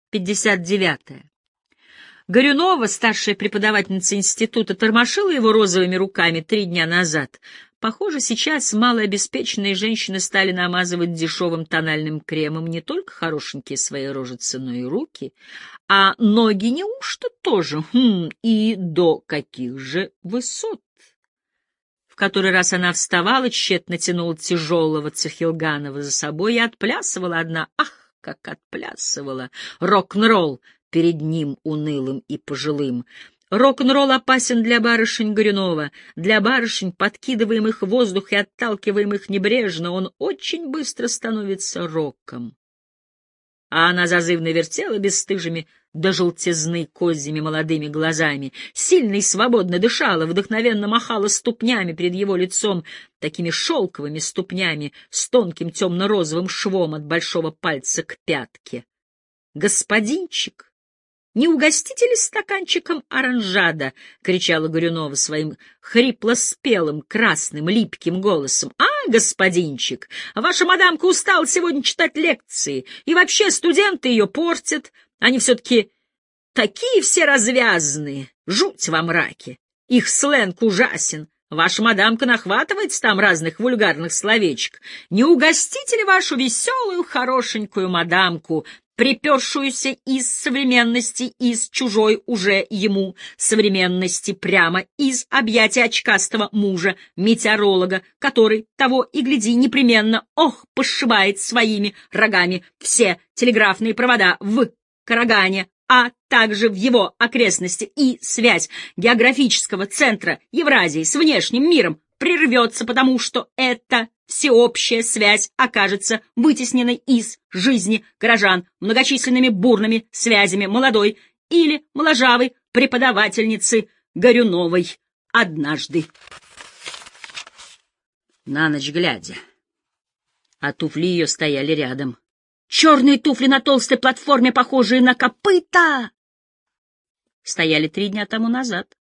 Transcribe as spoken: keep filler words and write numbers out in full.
пятьдесят девятое. Горюнова, старшая преподавательница института, тормошила его розовыми руками три дня назад. Похоже, сейчас малообеспеченные женщины стали намазывать дешевым тональным кремом не только хорошенькие свои рожицы, но и руки. А ноги неужто тоже? Хм, и до каких же высот? В который раз она вставала, тщетно тянула тяжелого Цехилганова за собой и отплясывала одна. Ах, как отплясывала! Рок-н-ролл перед ним унылым и пожилым. Рок-н-ролл опасен для барышень Горюнова, для барышень, подкидываемых в воздух и отталкиваемых небрежно, он очень быстро становится роком. А она зазывно вертела бесстыжими до желтизны козьими молодыми глазами, сильно и свободно дышала, вдохновенно махала ступнями перед его лицом, такими шелковыми ступнями с тонким темно-розовым швом от большого пальца к пятке. «Господинчик! Не угостите ли стаканчиком оранжада?» — кричала Горюнова своим хрипло-спелым, красным, липким голосом. «А, господинчик, ваша мадамка устала сегодня читать лекции, и вообще студенты ее портят. Они все-таки такие все развязные, жуть во мраке. Их сленг ужасен. Ваша мадамка нахватывается там разных вульгарных словечек. Не угостите ли вашу веселую, хорошенькую мадамку, припершуюся из современности, из чужой уже ему современности, прямо из объятия очкастого мужа, метеоролога, который, того и гляди, непременно, ох, пошибает своими рогами все телеграфные провода в Карагане, а также в его окрестности, и связь географического центра Евразии с внешним миром прервется, потому что эта всеобщая связь окажется вытесненной из жизни горожан многочисленными бурными связями молодой или моложавой преподавательницы Горюновой однажды. На ночь глядя, а туфли ее стояли рядом. Черные туфли на толстой платформе, похожие на копыта, стояли три дня тому назад.